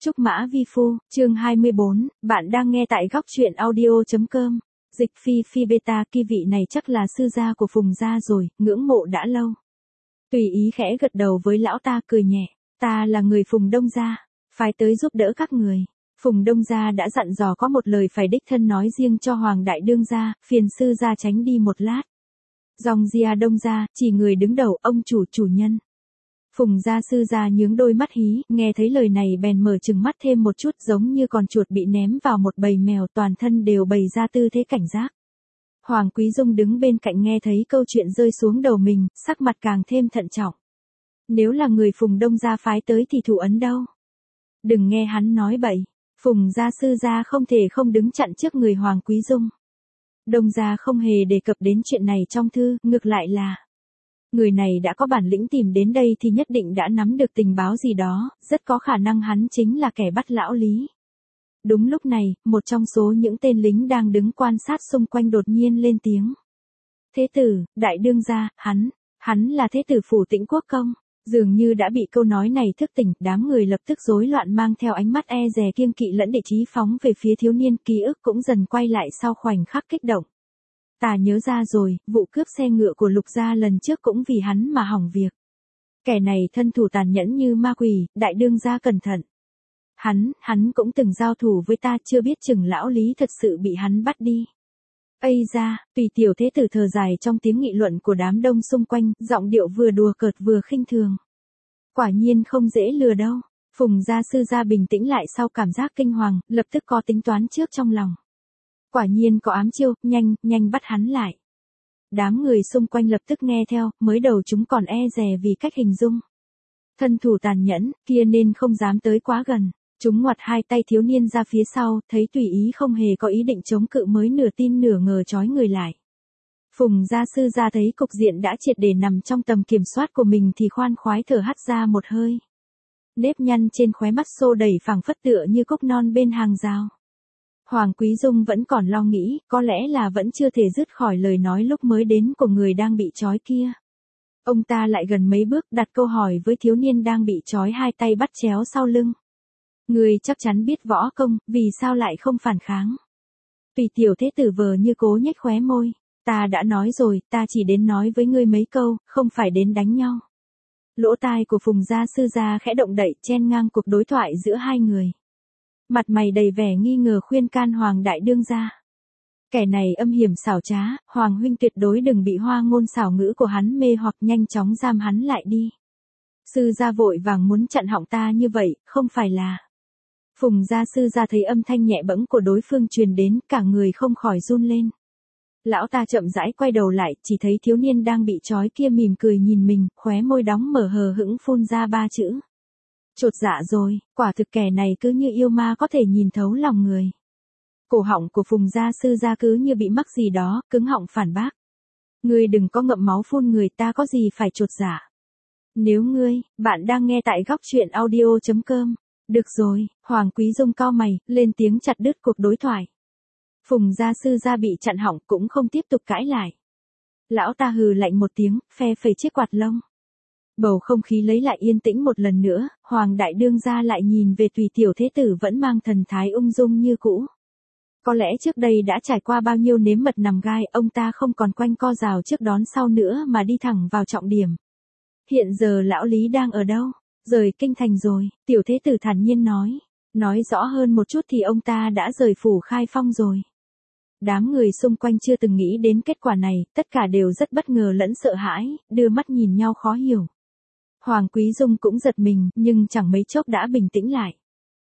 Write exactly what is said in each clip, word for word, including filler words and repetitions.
Trúc Mã Vi Phu, chương hai mươi bốn, bạn đang nghe tại góc truyện audio.com. Dịch Phi Phi Beta, kỳ vị này chắc là sư gia của Phùng gia rồi, ngưỡng mộ đã lâu. Tùy ý khẽ gật đầu với lão ta cười nhẹ, ta là người Phùng Đông gia, phải tới giúp đỡ các người. Phùng Đông gia đã dặn dò có một lời phải đích thân nói riêng cho Hoàng đại đương gia, phiền sư gia tránh đi một lát. Dòng Gia Đông gia, chỉ người đứng đầu, ông chủ chủ nhân. Phùng gia sư gia nhướng đôi mắt hí, nghe thấy lời này bèn mở trừng mắt thêm một chút, giống như con chuột bị ném vào một bầy mèo, toàn thân đều bày ra tư thế cảnh giác. Hoàng Quý Dung đứng bên cạnh nghe thấy câu chuyện rơi xuống đầu mình, sắc mặt càng thêm thận trọng. Nếu là người Phùng Đông gia phái tới thì thủ ấn đâu? Đừng nghe hắn nói bậy. Phùng gia sư gia không thể không đứng chặn trước người Hoàng Quý Dung. Đông gia không hề đề cập đến chuyện này trong thư, ngược lại là người này đã có bản lĩnh tìm đến đây thì nhất định đã nắm được tình báo gì đó, rất có khả năng hắn chính là kẻ bắt lão Lý. Đúng lúc này, một trong số những tên lính đang đứng quan sát xung quanh đột nhiên lên tiếng. Thế tử, đại đương gia, hắn, hắn là thế tử phủ Tĩnh Quốc công. Dường như đã bị câu nói này thức tỉnh, đám người lập tức rối loạn mang theo ánh mắt e dè kiêng kỵ lẫn địch ý phóng về phía thiếu niên, ký ức cũng dần quay lại sau khoảnh khắc kích động. Ta nhớ ra rồi, vụ cướp xe ngựa của Lục gia lần trước cũng vì hắn mà hỏng việc. Kẻ này thân thủ tàn nhẫn như ma quỷ, đại đương gia cẩn thận. Hắn, hắn cũng từng giao thủ với ta, chưa biết chừng lão Lý thật sự bị hắn bắt đi. Ây da, tùy tiểu thế tử thở dài trong tiếng nghị luận của đám đông xung quanh, giọng điệu vừa đùa cợt vừa khinh thường. Quả nhiên không dễ lừa đâu. Phùng gia sư gia bình tĩnh lại sau cảm giác kinh hoàng, lập tức có tính toán trước trong lòng. Quả nhiên có ám chiêu, nhanh, nhanh bắt hắn lại. Đám người xung quanh lập tức nghe theo, mới đầu chúng còn e dè vì cách hình dung. Thân thủ tàn nhẫn, kia nên không dám tới quá gần. Chúng ngoặt hai tay thiếu niên ra phía sau, thấy tùy ý không hề có ý định chống cự mới nửa tin nửa ngờ trói người lại. Phùng gia sư gia thấy cục diện đã triệt để nằm trong tầm kiểm soát của mình thì khoan khoái thở hắt ra một hơi. Nếp nhăn trên khóe mắt xô đẩy phẳng phất tựa như cốc non bên hàng rào. Hoàng Quý Dung vẫn còn lo nghĩ, có lẽ là vẫn chưa thể dứt khỏi lời nói lúc mới đến của người đang bị trói kia. Ông ta lại gần mấy bước đặt câu hỏi với thiếu niên đang bị trói hai tay bắt chéo sau lưng. Người chắc chắn biết võ công, vì sao lại không phản kháng? Tùy tiểu thế tử vờ như cố nhếch khóe môi. Ta đã nói rồi, ta chỉ đến nói với ngươi mấy câu, không phải đến đánh nhau. Lỗ tai của Phùng gia sư gia khẽ động đậy, chen ngang cuộc đối thoại giữa hai người. Mặt mày đầy vẻ nghi ngờ khuyên can Hoàng đại đương gia. Kẻ này âm hiểm xảo trá, Hoàng huynh tuyệt đối đừng bị hoa ngôn xảo ngữ của hắn mê hoặc, nhanh chóng giam hắn lại đi. Sư gia vội vàng muốn chặn họng ta như vậy, không phải là... Phùng gia sư gia thấy âm thanh nhẹ bẫng của đối phương truyền đến, cả người không khỏi run lên. Lão ta chậm rãi quay đầu lại, chỉ thấy thiếu niên đang bị trói kia mỉm cười nhìn mình, khóe môi đóng mở hờ hững phun ra ba chữ. Chột dạ rồi, quả thực kẻ này cứ như yêu ma có thể nhìn thấu lòng người. Cổ họng của Phùng gia sư gia cứ như bị mắc gì đó, cứng họng phản bác. Ngươi đừng có ngậm máu phun người, ta có gì phải chột dạ. Nếu ngươi, bạn đang nghe tại góc truyện audio.com. Được rồi, Hoàng Quý Dung cau mày, lên tiếng chặt đứt cuộc đối thoại. Phùng gia sư gia bị chặn họng cũng không tiếp tục cãi lại. Lão ta hừ lạnh một tiếng, phe phẩy chiếc quạt lông. Bầu không khí lấy lại yên tĩnh một lần nữa, Hoàng đại đương gia lại nhìn về tùy tiểu thế tử vẫn mang thần thái ung dung như cũ. Có lẽ trước đây đã trải qua bao nhiêu nếm mật nằm gai, ông ta không còn quanh co rào trước đón sau nữa mà đi thẳng vào trọng điểm. Hiện giờ lão Lý đang ở đâu? Rời kinh thành rồi, tiểu thế tử thản nhiên nói. Nói rõ hơn một chút thì ông ta đã rời phủ Khai Phong rồi. Đám người xung quanh chưa từng nghĩ đến kết quả này, tất cả đều rất bất ngờ lẫn sợ hãi, đưa mắt nhìn nhau khó hiểu. Hoàng Quý Dung cũng giật mình, nhưng chẳng mấy chốc đã bình tĩnh lại.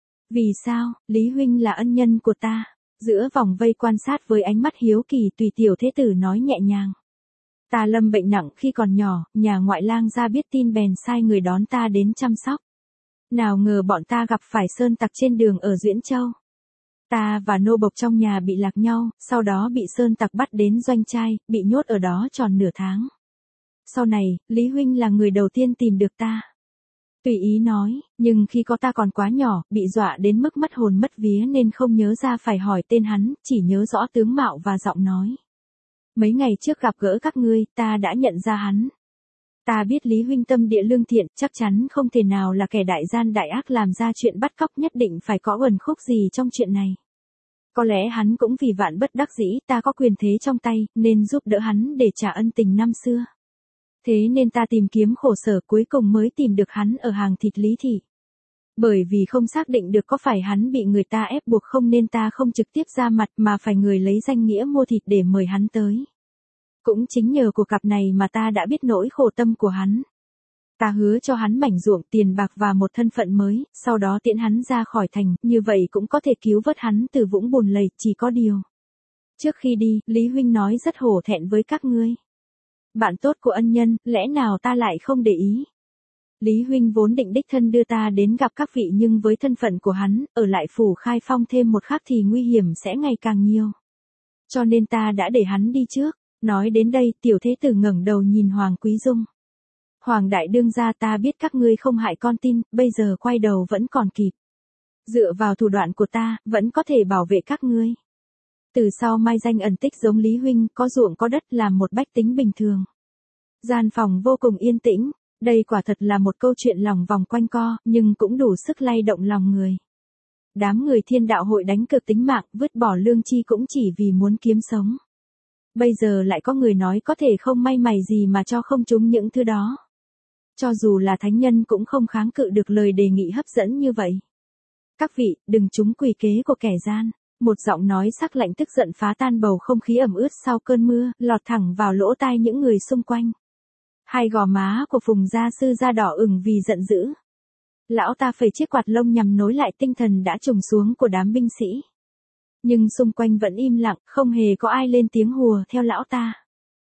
Vì sao, Lý huynh là ân nhân của ta? Giữa vòng vây quan sát với ánh mắt hiếu kỳ, tùy tiểu thế tử nói nhẹ nhàng. Ta lâm bệnh nặng khi còn nhỏ, nhà ngoại lang gia biết tin bèn sai người đón ta đến chăm sóc. Nào ngờ bọn ta gặp phải sơn tặc trên đường ở Duyễn Châu. Ta và nô bộc trong nhà bị lạc nhau, sau đó bị sơn tặc bắt đến doanh trai, bị nhốt ở đó tròn nửa tháng. Sau này, Lý huynh là người đầu tiên tìm được ta. Tùy ý nói, nhưng khi có ta còn quá nhỏ, bị dọa đến mức mất hồn mất vía nên không nhớ ra phải hỏi tên hắn, chỉ nhớ rõ tướng mạo và giọng nói. Mấy ngày trước gặp gỡ các ngươi, ta đã nhận ra hắn. Ta biết Lý huynh tâm địa lương thiện, chắc chắn không thể nào là kẻ đại gian đại ác làm ra chuyện bắt cóc, nhất định phải có uẩn khúc gì trong chuyện này. Có lẽ hắn cũng vì vạn bất đắc dĩ, ta có quyền thế trong tay, nên giúp đỡ hắn để trả ân tình năm xưa. Thế nên ta tìm kiếm khổ sở, cuối cùng mới tìm được hắn ở hàng thịt Lý thị. Bởi vì không xác định được có phải hắn bị người ta ép buộc không nên ta không trực tiếp ra mặt mà phải người lấy danh nghĩa mua thịt để mời hắn tới. Cũng chính nhờ cuộc gặp này mà ta đã biết nỗi khổ tâm của hắn. Ta hứa cho hắn mảnh ruộng, tiền bạc và một thân phận mới, sau đó tiễn hắn ra khỏi thành, như vậy cũng có thể cứu vớt hắn từ vũng bùn lầy, chỉ có điều. Trước khi đi, Lý huynh nói rất hổ thẹn với các ngươi. Bạn tốt của ân nhân, lẽ nào ta lại không để ý? Lý huynh vốn định đích thân đưa ta đến gặp các vị, nhưng với thân phận của hắn, ở lại phủ Khai Phong thêm một khắc thì nguy hiểm sẽ ngày càng nhiều. Cho nên ta đã để hắn đi trước. Nói đến đây, tiểu thế tử ngẩng đầu nhìn Hoàng Quý Dung. Hoàng đại đương gia, ta biết các ngươi không hại con tin, bây giờ quay đầu vẫn còn kịp. Dựa vào thủ đoạn của ta, vẫn có thể bảo vệ các ngươi. Từ sau mai danh ẩn tích giống Lý huynh, có ruộng có đất, làm một bách tính bình thường. Gian phòng vô cùng yên tĩnh, đây quả thật là một câu chuyện lòng vòng quanh co, nhưng cũng đủ sức lay động lòng người. Đám người Thiên Đạo hội đánh cược tính mạng, vứt bỏ lương chi cũng chỉ vì muốn kiếm sống. Bây giờ lại có người nói có thể không may mày gì mà cho không chúng những thứ đó. Cho dù là thánh nhân cũng không kháng cự được lời đề nghị hấp dẫn như vậy. Các vị, đừng trúng quỷ kế của kẻ gian. Một giọng nói sắc lạnh tức giận phá tan bầu không khí ẩm ướt sau cơn mưa, lọt thẳng vào lỗ tai những người xung quanh. Hai gò má của Phùng gia sư ra đỏ ửng vì giận dữ. Lão ta phẩy chiếc quạt lông nhằm nối lại tinh thần đã trùng xuống của đám binh sĩ. Nhưng xung quanh vẫn im lặng, không hề có ai lên tiếng hùa theo lão ta.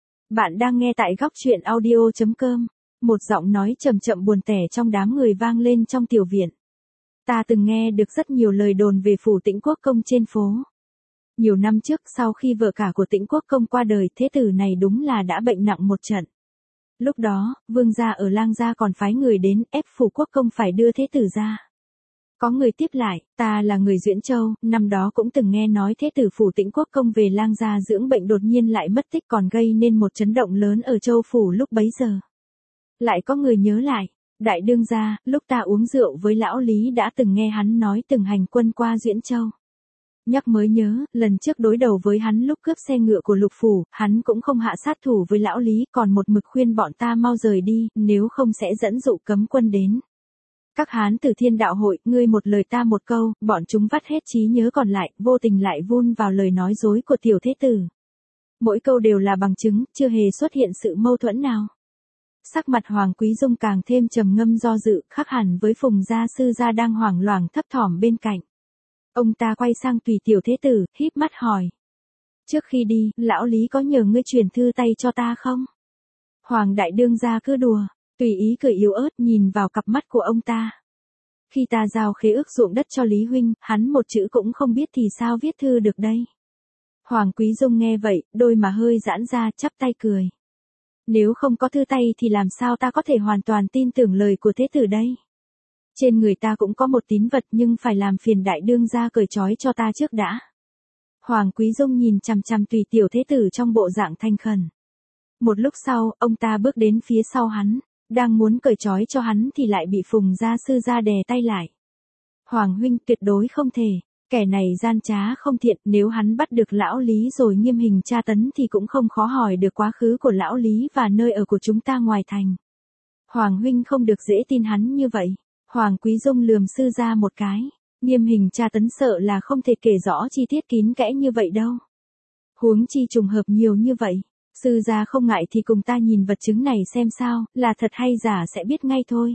Bạn đang nghe tại góc truyện audio chấm com. Một giọng nói chậm chậm buồn tẻ trong đám người vang lên trong tiểu viện. Ta từng nghe được rất nhiều lời đồn về phủ Tĩnh Quốc Công trên phố. Nhiều năm trước, sau khi vợ cả của Tĩnh Quốc Công qua đời, thế tử này đúng là đã bệnh nặng một trận. Lúc đó, vương gia ở Lang gia còn phái người đến ép phủ Quốc Công phải đưa thế tử ra. Có người tiếp lại, ta là người Duyễn Châu, năm đó cũng từng nghe nói thế tử phủ Tĩnh Quốc Công về Lang gia dưỡng bệnh đột nhiên lại mất tích, còn gây nên một chấn động lớn ở Châu phủ lúc bấy giờ. Lại có người nhớ lại, đại đương gia, lúc ta uống rượu với lão Lý đã từng nghe hắn nói từng hành quân qua Duyễn Châu. Nhắc mới nhớ, lần trước đối đầu với hắn lúc cướp xe ngựa của Lục phủ, hắn cũng không hạ sát thủ với lão Lý, còn một mực khuyên bọn ta mau rời đi, nếu không sẽ dẫn dụ cấm quân đến. Các hán từ Thiên Đạo hội, ngươi một lời ta một câu, bọn chúng vắt hết trí nhớ còn lại, vô tình lại vun vào lời nói dối của tiểu thế tử. Mỗi câu đều là bằng chứng, chưa hề xuất hiện sự mâu thuẫn nào. Sắc mặt Hoàng Quý Dung càng thêm trầm ngâm do dự, khác hẳn với Phùng gia sư gia đang hoảng loạn thấp thỏm bên cạnh. Ông ta quay sang Tùy tiểu thế tử, híp mắt hỏi. Trước khi đi, lão Lý có nhờ ngươi truyền thư tay cho ta không? Hoàng đại đương gia cứ đùa. Tùy ý cười yếu ớt nhìn vào cặp mắt của ông ta. Khi ta giao khế ước ruộng đất cho Lý huynh, hắn một chữ cũng không biết thì sao viết thư được đây? Hoàng Quý Dung nghe vậy, đôi mà hơi giãn ra, chắp tay cười. Nếu không có thư tay thì làm sao ta có thể hoàn toàn tin tưởng lời của thế tử đây? Trên người ta cũng có một tín vật nhưng phải làm phiền đại đương gia cởi trói cho ta trước đã. Hoàng Quý Dung nhìn chằm chằm Tùy tiểu thế tử trong bộ dạng thanh khẩn. Một lúc sau, ông ta bước đến phía sau hắn, đang muốn cởi trói cho hắn thì lại bị Phùng gia sư gia đè tay lại. Hoàng huynh, tuyệt đối không thể, kẻ này gian trá không thiện, nếu hắn bắt được lão Lý rồi nghiêm hình tra tấn thì cũng không khó hỏi được quá khứ của lão Lý và nơi ở của chúng ta ngoài thành. Hoàng huynh không được dễ tin hắn như vậy. Hoàng Quý Dung lườm sư gia một cái, nghiêm hình tra tấn sợ là không thể kể rõ chi tiết kín kẽ như vậy đâu. Huống chi trùng hợp nhiều như vậy. Sư gia không ngại thì cùng ta nhìn vật chứng này xem sao, là thật hay giả sẽ biết ngay thôi.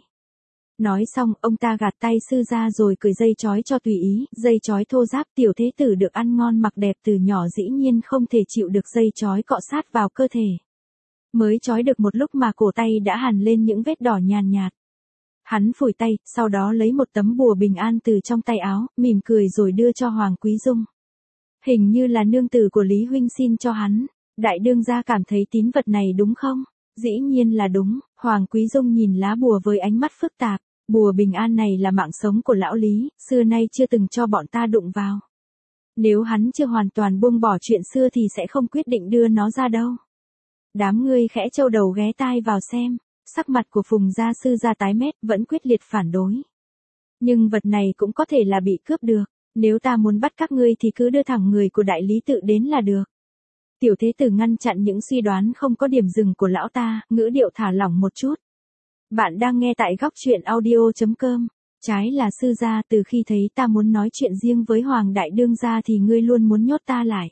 Nói xong, ông ta gạt tay sư gia rồi cởi dây trói cho tùy ý, dây trói thô ráp. Tiểu thế tử được ăn ngon mặc đẹp từ nhỏ dĩ nhiên không thể chịu được dây trói cọ sát vào cơ thể. Mới trói được một lúc mà cổ tay đã hằn lên những vết đỏ nhàn nhạt. Hắn phủi tay, sau đó lấy một tấm bùa bình an từ trong tay áo, mỉm cười rồi đưa cho Hoàng Quý Dung. Hình như là nương tử của Lý huynh xin cho hắn. Đại đương gia cảm thấy tín vật này đúng không? Dĩ nhiên là đúng. Hoàng Quý Dung nhìn lá bùa với ánh mắt phức tạp. Bùa bình an này là mạng sống của lão Lý, xưa nay chưa từng cho bọn ta đụng vào. Nếu hắn chưa hoàn toàn buông bỏ chuyện xưa thì sẽ không quyết định đưa nó ra đâu. Đám ngươi khẽ trâu đầu ghé tai vào xem. Sắc mặt của Phùng gia sư gia tái mét, vẫn quyết liệt phản đối. Nhưng vật này cũng có thể là bị cướp được, nếu ta muốn bắt các ngươi thì cứ đưa thẳng người của đại lý tự đến là được. Tiểu thế tử ngăn chặn những suy đoán không có điểm dừng của lão ta, ngữ điệu thả lỏng một chút. Bạn đang nghe tại góc truyện audio.com. Trái là sư gia, từ khi thấy ta muốn nói chuyện riêng với Hoàng đại đương gia thì ngươi luôn muốn nhốt ta lại.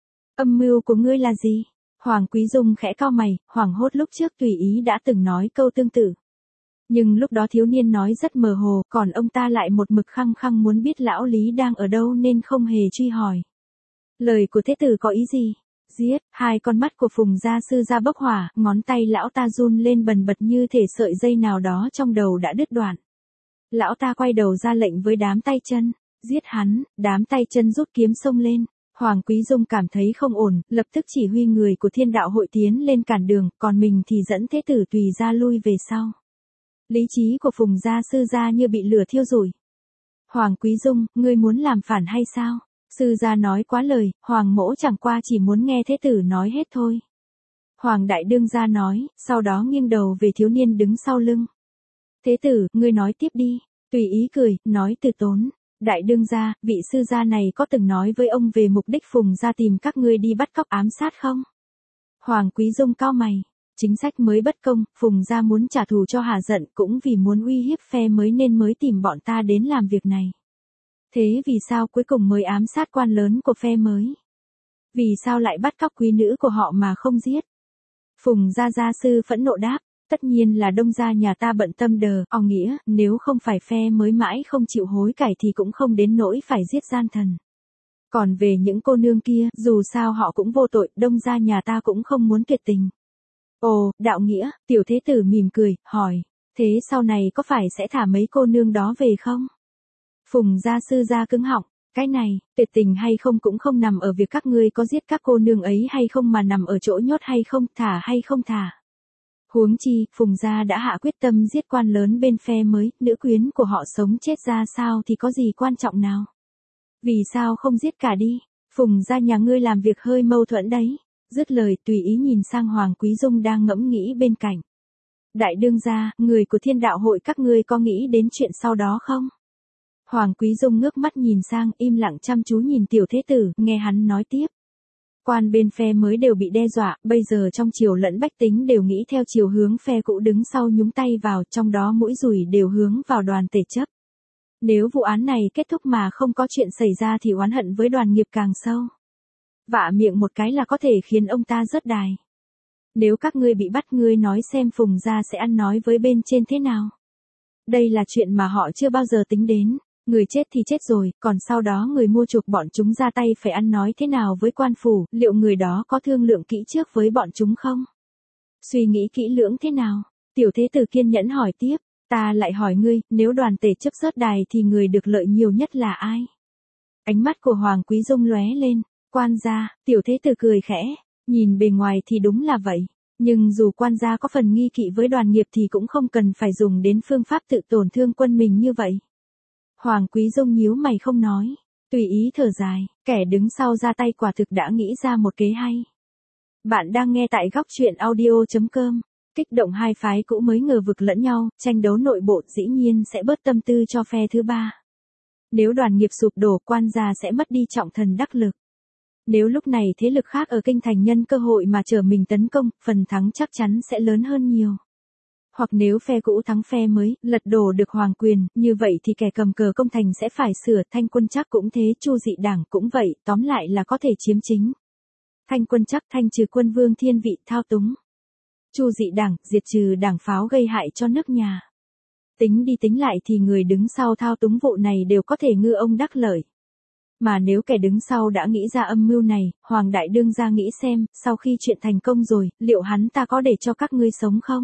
Âm mưu của ngươi là gì? Hoàng Quý Dung khẽ cau mày, hoảng hốt lúc trước tùy ý đã từng nói câu tương tự. Nhưng lúc đó thiếu niên nói rất mờ hồ, còn ông ta lại một mực khăng khăng muốn biết lão Lý đang ở đâu nên không hề truy hỏi. Lời của thế tử có ý gì? Giết, hai con mắt của Phùng gia sư gia bốc hỏa, ngón tay lão ta run lên bần bật như thể sợi dây nào đó trong đầu đã đứt đoạn. Lão ta quay đầu ra lệnh với đám tay chân, giết hắn, đám tay chân rút kiếm xông lên. Hoàng Quý Dung cảm thấy không ổn, lập tức chỉ huy người của Thiên Đạo hội tiến lên cản đường, còn mình thì dẫn thế tử tùy ra lui về sau. Lý trí của Phùng gia sư gia như bị lửa thiêu rụi. Hoàng Quý Dung, ngươi muốn làm phản hay sao? Sư gia nói quá lời, Hoàng mỗ chẳng qua chỉ muốn nghe thế tử nói hết thôi. Hoàng đại đương gia nói, sau đó nghiêng đầu về thiếu niên đứng sau lưng. Thế tử, ngươi nói tiếp đi. Tùy ý cười, nói từ tốn. Đại đương gia, vị sư gia này có từng nói với ông về mục đích Phùng gia tìm các ngươi đi bắt cóc ám sát không? Hoàng Quý Dung cau mày. Chính sách mới bất công, Phùng gia muốn trả thù cho hà giận cũng vì muốn uy hiếp phe mới nên mới tìm bọn ta đến làm việc này. Thế vì sao cuối cùng mới ám sát quan lớn của phe mới? Vì sao lại bắt cóc quý nữ của họ mà không giết? Phùng gia gia sư phẫn nộ đáp, tất nhiên là đông gia nhà ta bận tâm đờ, o nghĩa, nếu không phải phe mới mãi không chịu hối cải thì cũng không đến nỗi phải giết gian thần. Còn về những cô nương kia, dù sao họ cũng vô tội, đông gia nhà ta cũng không muốn tuyệt tình. Ồ, đạo nghĩa, tiểu thế tử mỉm cười, hỏi, thế sau này có phải sẽ thả mấy cô nương đó về không? Phùng gia sư gia cứng họng, cái này, tuyệt tình hay không cũng không nằm ở việc các ngươi có giết các cô nương ấy hay không mà nằm ở chỗ nhốt hay không, thả hay không thả. Huống chi, Phùng gia đã hạ quyết tâm giết quan lớn bên phe mới, nữ quyến của họ sống chết ra sao thì có gì quan trọng nào? Vì sao không giết cả đi? Phùng gia nhà ngươi làm việc hơi mâu thuẫn đấy. Dứt lời tùy ý nhìn sang Hoàng Quý Dung đang ngẫm nghĩ bên cạnh. Đại đương gia, người của Thiên Đạo hội các ngươi có nghĩ đến chuyện sau đó không? Hoàng Quý Dung ngước mắt nhìn sang, im lặng chăm chú nhìn tiểu thế tử, nghe hắn nói tiếp. Quan bên phe mới đều bị đe dọa, bây giờ trong triều lẫn bách tính đều nghĩ theo chiều hướng phe cũ đứng sau nhúng tay vào, trong đó mũi dùi đều hướng vào Đoàn Tể Chấp. Nếu vụ án này kết thúc mà không có chuyện xảy ra thì oán hận với Đoàn Nghiệp càng sâu. Vạ miệng một cái là có thể khiến ông ta rớt đài. Nếu các ngươi bị bắt, ngươi nói xem Phùng gia sẽ ăn nói với bên trên thế nào? Đây là chuyện mà họ chưa bao giờ tính đến. Người chết thì chết rồi, còn sau đó người mua chuộc bọn chúng ra tay phải ăn nói thế nào với quan phủ, liệu người đó có thương lượng kỹ trước với bọn chúng không? Suy nghĩ kỹ lưỡng thế nào? Tiểu thế tử kiên nhẫn hỏi tiếp, ta lại hỏi ngươi, nếu Đoàn Tể Chấp rớt đài thì người được lợi nhiều nhất là ai? Ánh mắt của Hoàng Quý Dung lóe lên, quan gia, tiểu thế tử cười khẽ, nhìn bề ngoài thì đúng là vậy. Nhưng dù quan gia có phần nghi kỵ với Đoàn Nghiệp thì cũng không cần phải dùng đến phương pháp tự tổn thương quân mình như vậy. Hoàng Quý Dung nhíu mày không nói, tùy ý thở dài, kẻ đứng sau ra tay quả thực đã nghĩ ra một kế hay. Bạn đang nghe tại góc truyện audio.com, kích động hai phái cũ mới ngờ vực lẫn nhau, tranh đấu nội bộ dĩ nhiên sẽ bớt tâm tư cho phe thứ ba. Nếu Đoàn Nghiệp sụp đổ, quan gia sẽ mất đi trọng thần đắc lực. Nếu lúc này thế lực khác ở kinh thành nhân cơ hội mà trở mình tấn công, phần thắng chắc chắn sẽ lớn hơn nhiều. Hoặc nếu phe cũ thắng phe mới, lật đổ được hoàng quyền, như vậy thì kẻ cầm cờ công thành sẽ phải sửa, Thanh Quân Trắc cũng thế, Chu Dị Đảng cũng vậy, tóm lại là có thể chiếm chính. Thanh Quân Trắc thanh trừ quân vương thiên vị thao túng. Chu Dị Đảng diệt trừ đảng pháo gây hại cho nước nhà. Tính đi tính lại thì người đứng sau thao túng vụ này đều có thể ngư ông đắc lợi. Mà nếu kẻ đứng sau đã nghĩ ra âm mưu này, Hoàng đại đương gia nghĩ xem, sau khi chuyện thành công rồi, liệu hắn ta có để cho các ngươi sống không?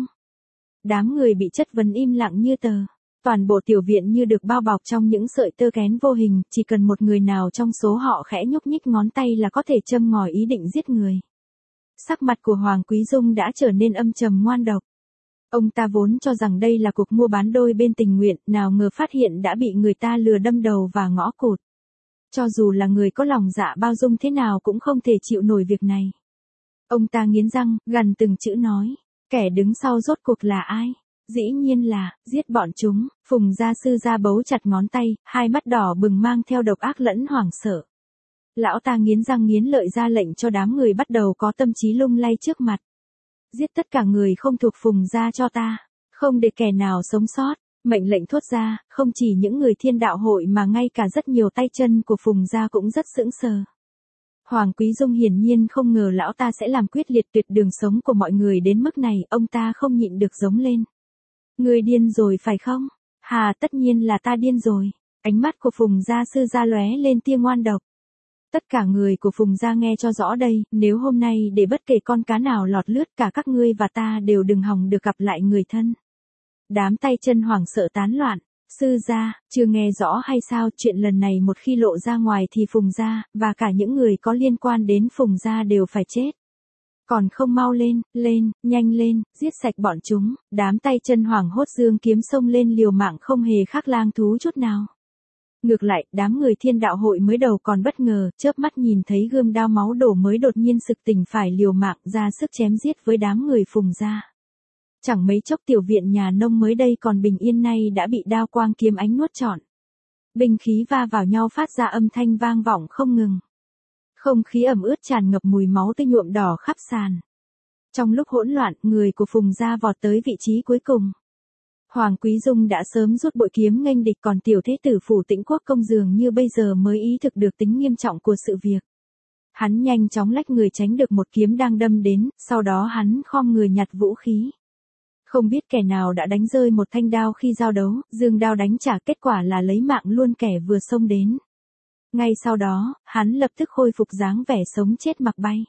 Đám người bị chất vấn im lặng như tờ. Toàn bộ tiểu viện như được bao bọc trong những sợi tơ kén vô hình, chỉ cần một người nào trong số họ khẽ nhúc nhích ngón tay là có thể châm ngòi ý định giết người. Sắc mặt của Hoàng Quý Dung đã trở nên âm trầm ngoan độc. Ông ta vốn cho rằng đây là cuộc mua bán đôi bên tình nguyện, nào ngờ phát hiện đã bị người ta lừa đâm đầu và ngõ cụt. Cho dù là người có lòng dạ bao dung thế nào cũng không thể chịu nổi việc này. Ông ta nghiến răng, gằn từng chữ nói. Kẻ đứng sau rốt cuộc là ai? Dĩ nhiên là, giết bọn chúng. Phùng gia sư gia bấu chặt ngón tay, hai mắt đỏ bừng mang theo độc ác lẫn hoảng sợ. Lão ta nghiến răng nghiến lợi ra lệnh cho đám người bắt đầu có tâm trí lung lay trước mặt. Giết tất cả người không thuộc Phùng gia cho ta, không để kẻ nào sống sót. Mệnh lệnh thốt ra, không chỉ những người Thiên Đạo hội mà ngay cả rất nhiều tay chân của Phùng gia cũng rất sững sờ. Hoàng Quý Dung hiển nhiên không ngờ lão ta sẽ làm quyết liệt tuyệt đường sống của mọi người đến mức này, ông ta không nhịn được giống lên. Người điên rồi phải không? Hà, tất nhiên là ta điên rồi. Ánh mắt của Phùng gia sư gia lóe lên tia ngoan độc. Tất cả người của Phùng gia nghe cho rõ đây, nếu hôm nay để bất kể con cá nào lọt lướt cả các ngươi và ta đều đừng hòng được gặp lại người thân. Đám tay chân hoảng sợ tán loạn. Sư gia, chưa nghe rõ hay sao, chuyện lần này một khi lộ ra ngoài thì Phùng gia, và cả những người có liên quan đến Phùng gia đều phải chết. Còn không mau lên, lên, nhanh lên, giết sạch bọn chúng. Đám tay chân hoảng hốt giương kiếm xông lên liều mạng không hề khác lang thú chút nào. Ngược lại, đám người Thiên Đạo hội mới đầu còn bất ngờ, chớp mắt nhìn thấy gươm đao máu đổ mới đột nhiên sực tỉnh phải liều mạng ra sức chém giết với đám người Phùng gia. Chẳng mấy chốc tiểu viện nhà nông mới đây còn bình yên nay đã bị đao quang kiếm ánh nuốt trọn. Binh khí va vào nhau phát ra âm thanh vang vọng không ngừng. Không khí ẩm ướt tràn ngập mùi máu tươi nhuộm đỏ khắp sàn. Trong lúc hỗn loạn, người của Phùng gia vọt tới vị trí cuối cùng. Hoàng Quý Dung đã sớm rút bội kiếm nghênh địch, còn tiểu thế tử Phủ Tĩnh Quốc công dường như bây giờ mới ý thức được tính nghiêm trọng của sự việc. Hắn nhanh chóng lách người tránh được một kiếm đang đâm đến, sau đó hắn khom người nhặt vũ khí. Không biết kẻ nào đã đánh rơi một thanh đao khi giao đấu, giương đao đánh trả, kết quả là lấy mạng luôn kẻ vừa xông đến. Ngay sau đó, hắn lập tức khôi phục dáng vẻ sống chết mặc bay.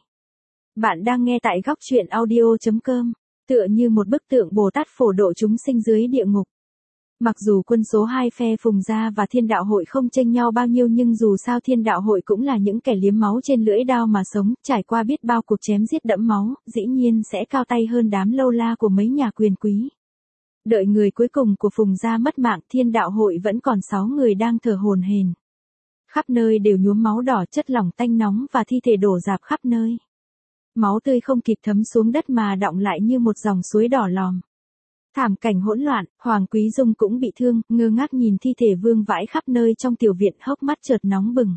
Bạn đang nghe tại góc truyện audio chấm com, tựa như một bức tượng Bồ Tát phổ độ chúng sinh dưới địa ngục. Mặc dù quân số hai phe Phùng gia và Thiên Đạo hội không chênh nhau bao nhiêu, nhưng dù sao Thiên Đạo hội cũng là những kẻ liếm máu trên lưỡi đao mà sống, trải qua biết bao cuộc chém giết đẫm máu, dĩ nhiên sẽ cao tay hơn đám lâu la của mấy nhà quyền quý. Đợi người cuối cùng của Phùng gia mất mạng, Thiên Đạo hội vẫn còn sáu người đang thở hổn hển. Khắp nơi đều nhuốm máu đỏ, chất lỏng tanh nóng và thi thể đổ rạp khắp nơi. Máu tươi không kịp thấm xuống đất mà đọng lại như một dòng suối đỏ lòm. Thảm cảnh hỗn loạn, Hoàng Quý Dung cũng bị thương, ngơ ngác nhìn thi thể vương vãi khắp nơi trong tiểu viện, hốc mắt chợt nóng bừng.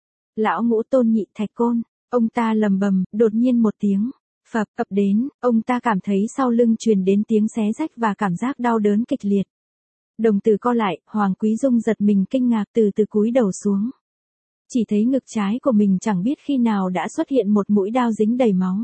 Lão Ngũ Tôn Nhị Thạch Côn, ông ta lầm bầm, đột nhiên một tiếng phập ập đến, ông ta cảm thấy sau lưng truyền đến tiếng xé rách và cảm giác đau đớn kịch liệt. Đồng tử co lại, Hoàng Quý Dung giật mình kinh ngạc từ từ cúi đầu xuống. Chỉ thấy ngực trái của mình chẳng biết khi nào đã xuất hiện một mũi đao dính đầy máu.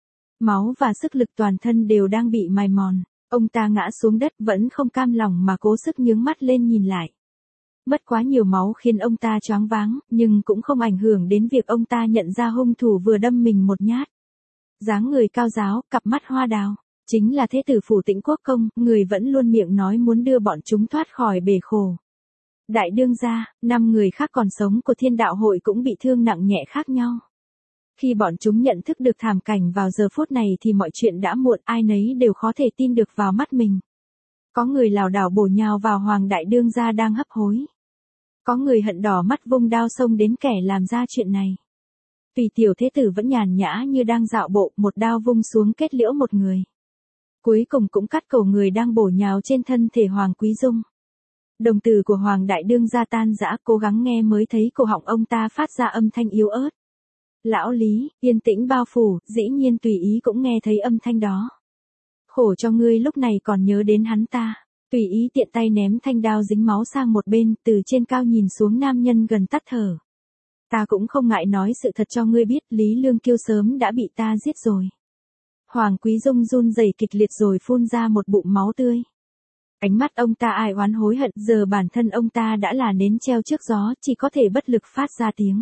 Máu và sức lực toàn thân đều đang bị mài mòn. Ông ta ngã xuống đất vẫn không cam lòng mà cố sức nhướng mắt lên nhìn lại. Mất quá nhiều máu khiến ông ta choáng váng, nhưng cũng không ảnh hưởng đến việc ông ta nhận ra hung thủ vừa đâm mình một nhát. Dáng người cao ráo, cặp mắt hoa đào, chính là thế tử Phủ Tĩnh Quốc công, người vẫn luôn miệng nói muốn đưa bọn chúng thoát khỏi bể khổ. Đại đương gia, năm người khác còn sống của Thiên Đạo hội cũng bị thương nặng nhẹ khác nhau. Khi bọn chúng nhận thức được thảm cảnh vào giờ phút này thì mọi chuyện đã muộn, ai nấy đều khó thể tin được vào mắt mình. Có người lảo đảo bổ nhào vào Hoàng đại đương gia đang hấp hối. Có người hận đỏ mắt vung đao xông đến kẻ làm ra chuyện này. Tùy tiểu thế tử vẫn nhàn nhã như đang dạo bộ, một đao vung xuống kết liễu một người. Cuối cùng cũng cắt cổ người đang bổ nhào trên thân thể Hoàng Quý Dung. Đồng tử của Hoàng đại đương gia tan rã, cố gắng nghe mới thấy cổ họng ông ta phát ra âm thanh yếu ớt. Lão Lý, yên tĩnh bao phủ, dĩ nhiên tùy ý cũng nghe thấy âm thanh đó. Khổ cho ngươi lúc này còn nhớ đến hắn ta. Tùy ý tiện tay ném thanh đao dính máu sang một bên, từ trên cao nhìn xuống nam nhân gần tắt thở. Ta cũng không ngại nói sự thật cho ngươi biết, Lý Lương Kiêu sớm đã bị ta giết rồi. Hoàng Quý Dung run rẩy kịch liệt rồi phun ra một bụng máu tươi. Ánh mắt ông ta ai oán hối hận, giờ bản thân ông ta đã là nến treo trước gió, chỉ có thể bất lực phát ra tiếng.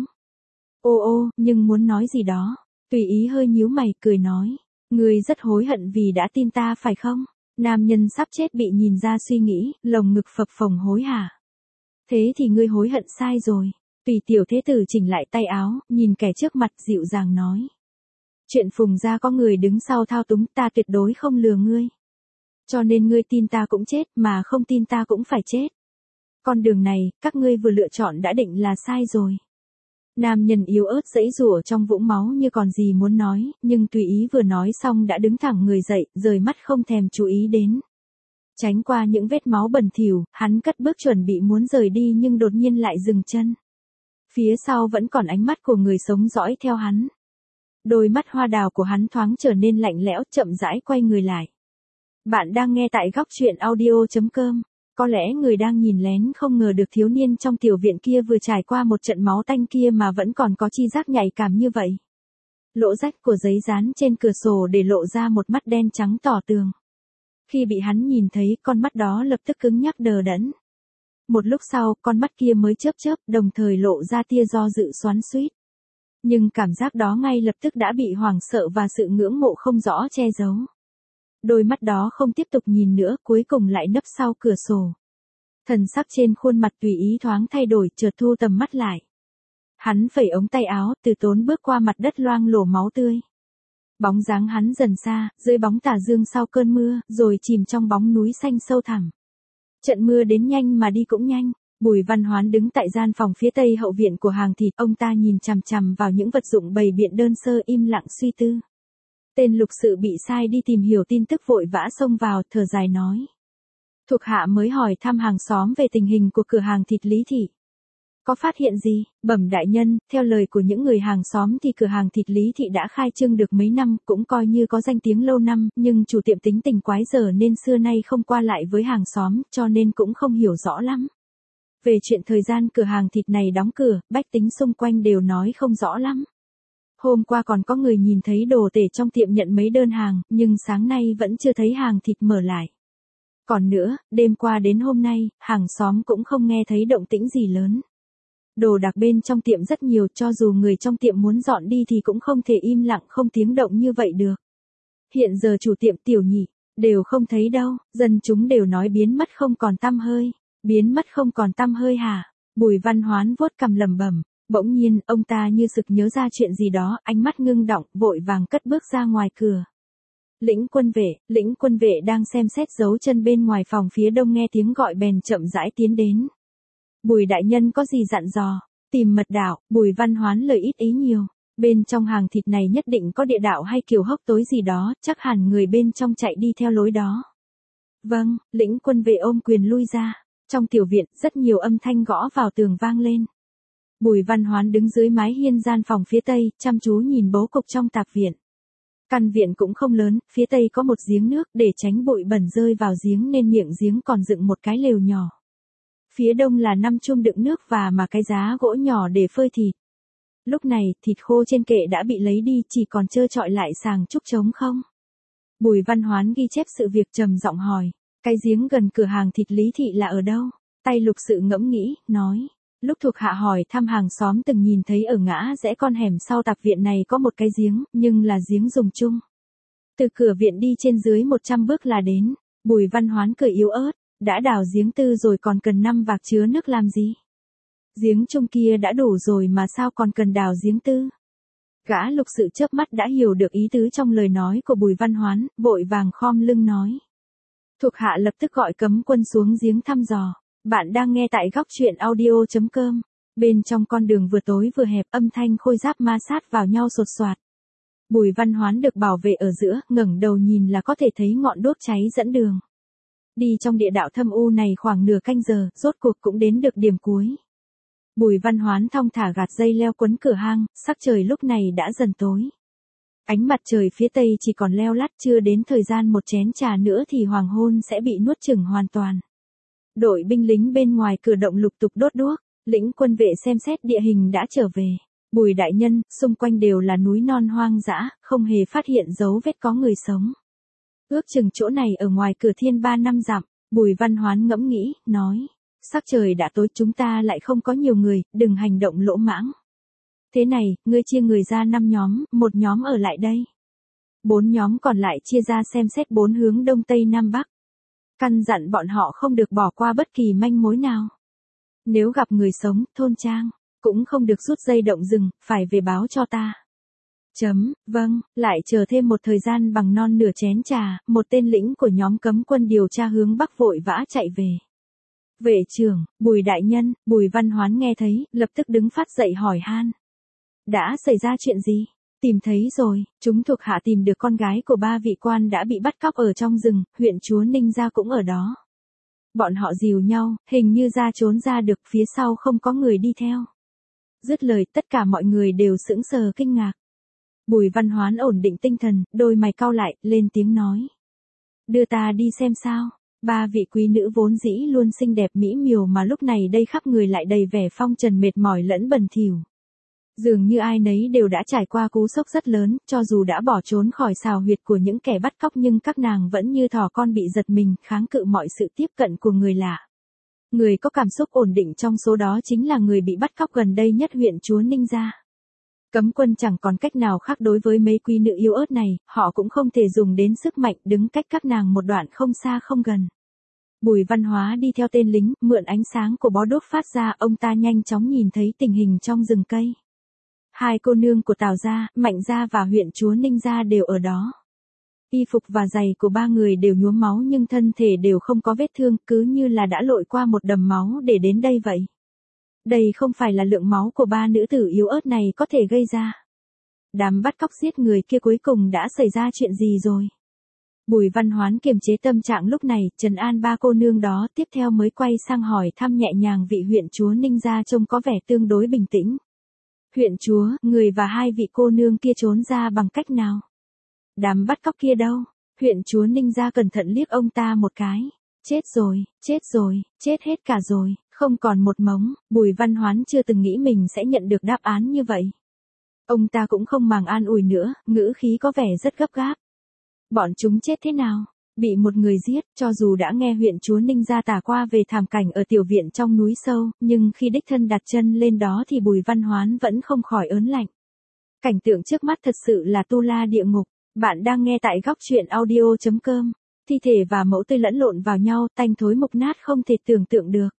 Ô ô, nhưng muốn nói gì đó. Tùy ý hơi nhíu mày, cười nói. Ngươi rất hối hận vì đã tin ta phải không? Nam nhân sắp chết bị nhìn ra suy nghĩ, lồng ngực phập phồng hối hả. Thế thì ngươi hối hận sai rồi. Tùy tiểu thế tử chỉnh lại tay áo, nhìn kẻ trước mặt dịu dàng nói. Chuyện Phùng gia có người đứng sau thao túng, ta tuyệt đối không lừa ngươi. Cho nên ngươi tin ta cũng chết, mà không tin ta cũng phải chết. Con đường này, các ngươi vừa lựa chọn đã định là sai rồi. Nam nhân yếu ớt giãy giụa trong vũng máu như còn gì muốn nói, nhưng Tùy Ý vừa nói xong đã đứng thẳng người dậy, rời mắt không thèm chú ý đến. Tránh qua những vết máu bẩn thỉu, hắn cất bước chuẩn bị muốn rời đi nhưng đột nhiên lại dừng chân. Phía sau vẫn còn ánh mắt của người sống dõi theo hắn. Đôi mắt hoa đào của hắn thoáng trở nên lạnh lẽo, chậm rãi quay người lại. Bạn đang nghe tại góc truyện audio chấm com. Có lẽ người đang nhìn lén không ngờ được thiếu niên trong tiểu viện kia vừa trải qua một trận máu tanh kia mà vẫn còn có chi giác nhạy cảm như vậy. Lỗ rách của giấy dán trên cửa sổ để lộ ra một mắt đen trắng tỏ tường. Khi bị hắn nhìn thấy, con mắt đó lập tức cứng nhắc đờ đẫn. Một lúc sau, con mắt kia mới chớp chớp, đồng thời lộ ra tia do dự xoắn xuýt. Nhưng cảm giác đó ngay lập tức đã bị hoảng sợ và sự ngưỡng mộ không rõ che giấu. Đôi mắt đó không tiếp tục nhìn nữa, cuối cùng lại nấp sau cửa sổ. Thần sắc trên khuôn mặt Tùy Ý thoáng thay đổi, chợt thu tầm mắt lại. Hắn phẩy ống tay áo, từ tốn bước qua mặt đất loang lổ máu tươi. Bóng dáng hắn dần xa, dưới bóng tà dương sau cơn mưa, rồi chìm trong bóng núi xanh sâu thẳm. Trận mưa đến nhanh mà đi cũng nhanh. Bùi Văn Hoán đứng tại gian phòng phía tây hậu viện của hàng thịt, ông ta nhìn chằm chằm vào những vật dụng bày biện đơn sơ, im lặng suy tư. Tên lục sự bị sai đi tìm hiểu tin tức vội vã xông vào, thở dài nói. Thuộc hạ mới hỏi thăm hàng xóm về tình hình của cửa hàng thịt Lý Thị. Có phát hiện gì? Bẩm đại nhân, theo lời của những người hàng xóm thì cửa hàng thịt Lý Thị đã khai trương được mấy năm, cũng coi như có danh tiếng lâu năm, nhưng chủ tiệm tính tình quái dở nên xưa nay không qua lại với hàng xóm, cho nên cũng không hiểu rõ lắm. Về chuyện thời gian cửa hàng thịt này đóng cửa, bách tính xung quanh đều nói không rõ lắm. Hôm qua còn có người nhìn thấy đồ tể trong tiệm nhận mấy đơn hàng, nhưng sáng nay vẫn chưa thấy hàng thịt mở lại. Còn nữa, đêm qua đến hôm nay, hàng xóm cũng không nghe thấy động tĩnh gì lớn. Đồ đạc bên trong tiệm rất nhiều, cho dù người trong tiệm muốn dọn đi thì cũng không thể im lặng không tiếng động như vậy được. Hiện giờ chủ tiệm Tiểu Nhị, đều không thấy đâu, dân chúng đều nói biến mất không còn tăm hơi. Biến mất không còn tăm hơi hả? Bùi Văn Hoán vuốt cằm lẩm bẩm. Bỗng nhiên, ông ta như sực nhớ ra chuyện gì đó, ánh mắt ngưng đọng, vội vàng cất bước ra ngoài cửa. Lĩnh Quân Vệ, Lĩnh Quân Vệ đang xem xét dấu chân bên ngoài phòng phía đông nghe tiếng gọi bèn chậm rãi tiến đến. Bùi đại nhân có gì dặn dò? Tìm mật đạo. Bùi Văn Hoán lời ít ý nhiều. Bên trong hàng thịt này nhất định có địa đạo hay kiều hốc tối gì đó, chắc hẳn người bên trong chạy đi theo lối đó. Vâng, Lĩnh Quân Vệ ôm quyền lui ra. Trong tiểu viện, rất nhiều âm thanh gõ vào tường vang lên. Bùi Văn Hoán đứng dưới mái hiên gian phòng phía tây, chăm chú nhìn bố cục trong tạp viện. Căn viện cũng không lớn, phía tây có một giếng nước, để tránh bụi bẩn rơi vào giếng nên miệng giếng còn dựng một cái lều nhỏ. Phía đông là năm chum đựng nước và mà cái giá gỗ nhỏ để phơi thịt. Lúc này, thịt khô trên kệ đã bị lấy đi, chỉ còn trơ trọi lại sàng trúc trống không. Bùi Văn Hoán ghi chép sự việc trầm giọng hỏi. Cái giếng gần cửa hàng thịt Lý Thị là ở đâu? Tay lục sự ngẫm nghĩ, nói. Lúc thuộc hạ hỏi thăm hàng xóm từng nhìn thấy ở ngã rẽ con hẻm sau tạp viện này có một cái giếng, nhưng là giếng dùng chung. Từ cửa viện đi trên dưới một trăm bước là đến. Bùi Văn Hoán cười yếu ớt. Đã đào giếng tư rồi còn cần năm vạc chứa nước làm gì? Giếng chung kia đã đủ rồi mà sao còn cần đào giếng tư? Gã lục sự chớp mắt đã hiểu được ý tứ trong lời nói của Bùi Văn Hoán, vội vàng khom lưng nói. Thuộc hạ lập tức gọi cấm quân xuống giếng thăm dò. Bạn đang nghe tại góc truyện audio chấm com. Bên trong con đường vừa tối vừa hẹp, âm thanh khôi giáp ma sát vào nhau sột soạt. Bùi Văn Hoán được bảo vệ ở giữa, ngẩng đầu nhìn là có thể thấy ngọn đuốc cháy dẫn đường. Đi trong địa đạo thâm u này khoảng nửa canh giờ, rốt cuộc cũng đến được điểm cuối. Bùi Văn Hoán thong thả gạt dây leo quấn cửa hang, sắc trời lúc này đã dần tối. Ánh mặt trời phía tây chỉ còn leo lắt, chưa đến thời gian một chén trà nữa thì hoàng hôn sẽ bị nuốt chửng hoàn toàn. Đội binh lính bên ngoài cửa động lục tục đốt đuốc, Lĩnh Quân Vệ xem xét địa hình đã trở về. Bùi đại nhân, xung quanh đều là núi non hoang dã, không hề phát hiện dấu vết có người sống. Ước chừng chỗ này ở ngoài cửa thiên ba năm dặm. Bùi Văn Hoán ngẫm nghĩ, nói. Sắc trời đã tối, chúng ta lại không có nhiều người, đừng hành động lỗ mãng. Thế này, ngươi chia người ra năm nhóm, một nhóm ở lại đây. Bốn nhóm còn lại chia ra xem xét bốn hướng đông tây nam bắc. Căn dặn bọn họ không được bỏ qua bất kỳ manh mối nào. Nếu gặp người sống, thôn trang, cũng không được rút dây động rừng, phải về báo cho ta. Chấm, vâng, lại chờ thêm một thời gian bằng non nửa chén trà, một tên lĩnh của nhóm cấm quân điều tra hướng bắc vội vã chạy về. Vệ trưởng, Bùi đại nhân, Bùi Văn Hoán nghe thấy, lập tức đứng phát dậy hỏi han. Đã xảy ra chuyện gì? Tìm thấy rồi, chúng thuộc hạ tìm được con gái của ba vị quan đã bị bắt cóc ở trong rừng, huyện chúa Ninh gia cũng ở đó. Bọn họ dìu nhau, hình như ra trốn ra được, phía sau không có người đi theo. Dứt lời, tất cả mọi người đều sững sờ kinh ngạc. Bùi Văn Hoán ổn định tinh thần, đôi mày cau lại, lên tiếng nói. Đưa ta đi xem sao. Ba vị quý nữ vốn dĩ luôn xinh đẹp mỹ miều mà lúc này đây khắp người lại đầy vẻ phong trần mệt mỏi lẫn bẩn thỉu. Dường như ai nấy đều đã trải qua cú sốc rất lớn, cho dù đã bỏ trốn khỏi xào huyệt của những kẻ bắt cóc nhưng các nàng vẫn như thỏ con bị giật mình, kháng cự mọi sự tiếp cận của người lạ. Người có cảm xúc ổn định trong số đó chính là người bị bắt cóc gần đây nhất huyện chúa Ninh gia. Cấm quân chẳng còn cách nào khác đối với mấy quý nữ yếu ớt này, họ cũng không thể dùng đến sức mạnh đứng cách các nàng một đoạn không xa không gần. Bùi Văn Hóa đi theo tên lính, mượn ánh sáng của bó đuốc phát ra, ông ta nhanh chóng nhìn thấy tình hình trong rừng cây. Hai cô nương của Tào gia, Mạnh gia và huyện chúa Ninh gia đều ở đó. Y phục và giày của ba người đều nhuốm máu nhưng thân thể đều không có vết thương, cứ như là đã lội qua một đầm máu để đến đây vậy. Đây không phải là lượng máu của ba nữ tử yếu ớt này có thể gây ra. Đám bắt cóc giết người kia cuối cùng đã xảy ra chuyện gì rồi? Bùi Văn Hoán kiềm chế tâm trạng lúc này, trấn an ba cô nương đó, tiếp theo mới quay sang hỏi thăm nhẹ nhàng vị huyện chúa Ninh gia trông có vẻ tương đối bình tĩnh. Huyện chúa, người và hai vị cô nương kia trốn ra bằng cách nào? Đám bắt cóc kia đâu? Huyện chúa Ninh gia cẩn thận liếc ông ta một cái. Chết rồi, chết rồi, chết hết cả rồi, không còn một mống. Bùi Văn Hoán chưa từng nghĩ mình sẽ nhận được đáp án như vậy. Ông ta cũng không màng an ủi nữa, ngữ khí có vẻ rất gấp gáp. Bọn chúng chết thế nào? Bị một người giết, cho dù đã nghe huyện chúa Ninh gia tả qua về thảm cảnh ở tiểu viện trong núi sâu, nhưng khi đích thân đặt chân lên đó thì Bùi Văn Hoán vẫn không khỏi ớn lạnh. Cảnh tượng trước mắt thật sự là tu la địa ngục. Bạn đang nghe tại góc truyện audio chấm com. Thi thể và mẫu tươi lẫn lộn vào nhau, tanh thối mục nát không thể tưởng tượng được.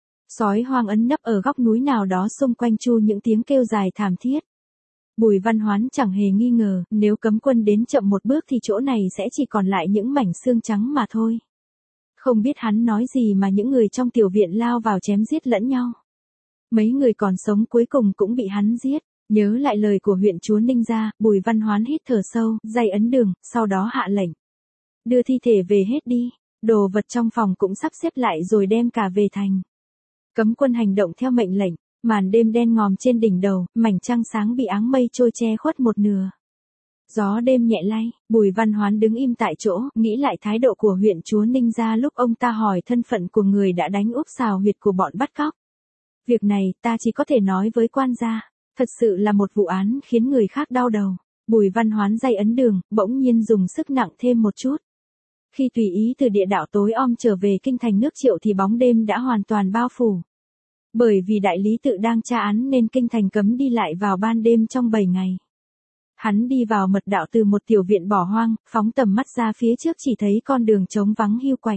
Sói hoang ấn nấp ở góc núi nào đó xung quanh chu những tiếng kêu dài thảm thiết. Bùi Văn Hoán chẳng hề nghi ngờ, nếu cấm quân đến chậm một bước thì chỗ này sẽ chỉ còn lại những mảnh xương trắng mà thôi. Không biết hắn nói gì mà những người trong tiểu viện lao vào chém giết lẫn nhau. Mấy người còn sống cuối cùng cũng bị hắn giết. Nhớ lại lời của huyện chúa Ninh gia, Bùi Văn Hoán hít thở sâu, day ấn đường, sau đó hạ lệnh. Đưa thi thể về hết đi, đồ vật trong phòng cũng sắp xếp lại rồi đem cả về thành. Cấm quân hành động theo mệnh lệnh, màn đêm đen ngòm trên đỉnh đầu, mảnh trăng sáng bị áng mây trôi che khuất một nửa. Gió đêm nhẹ lay, Bùi Văn Hoán đứng im tại chỗ, nghĩ lại thái độ của huyện chúa Ninh gia lúc ông ta hỏi thân phận của người đã đánh úp xào huyệt của bọn bắt cóc. Việc này, ta chỉ có thể nói với quan gia. Thật sự là một vụ án khiến người khác đau đầu. Bùi Văn Hoán day ấn đường, bỗng nhiên dùng sức nặng thêm một chút. Khi tùy ý từ địa đạo tối om trở về kinh thành nước Triệu thì bóng đêm đã hoàn toàn bao phủ. Bởi vì đại lý tự đang tra án nên kinh thành cấm đi lại vào ban đêm trong bảy ngày. Hắn đi vào mật đạo từ một tiểu viện bỏ hoang, phóng tầm mắt ra phía trước chỉ thấy con đường trống vắng hiu quạnh.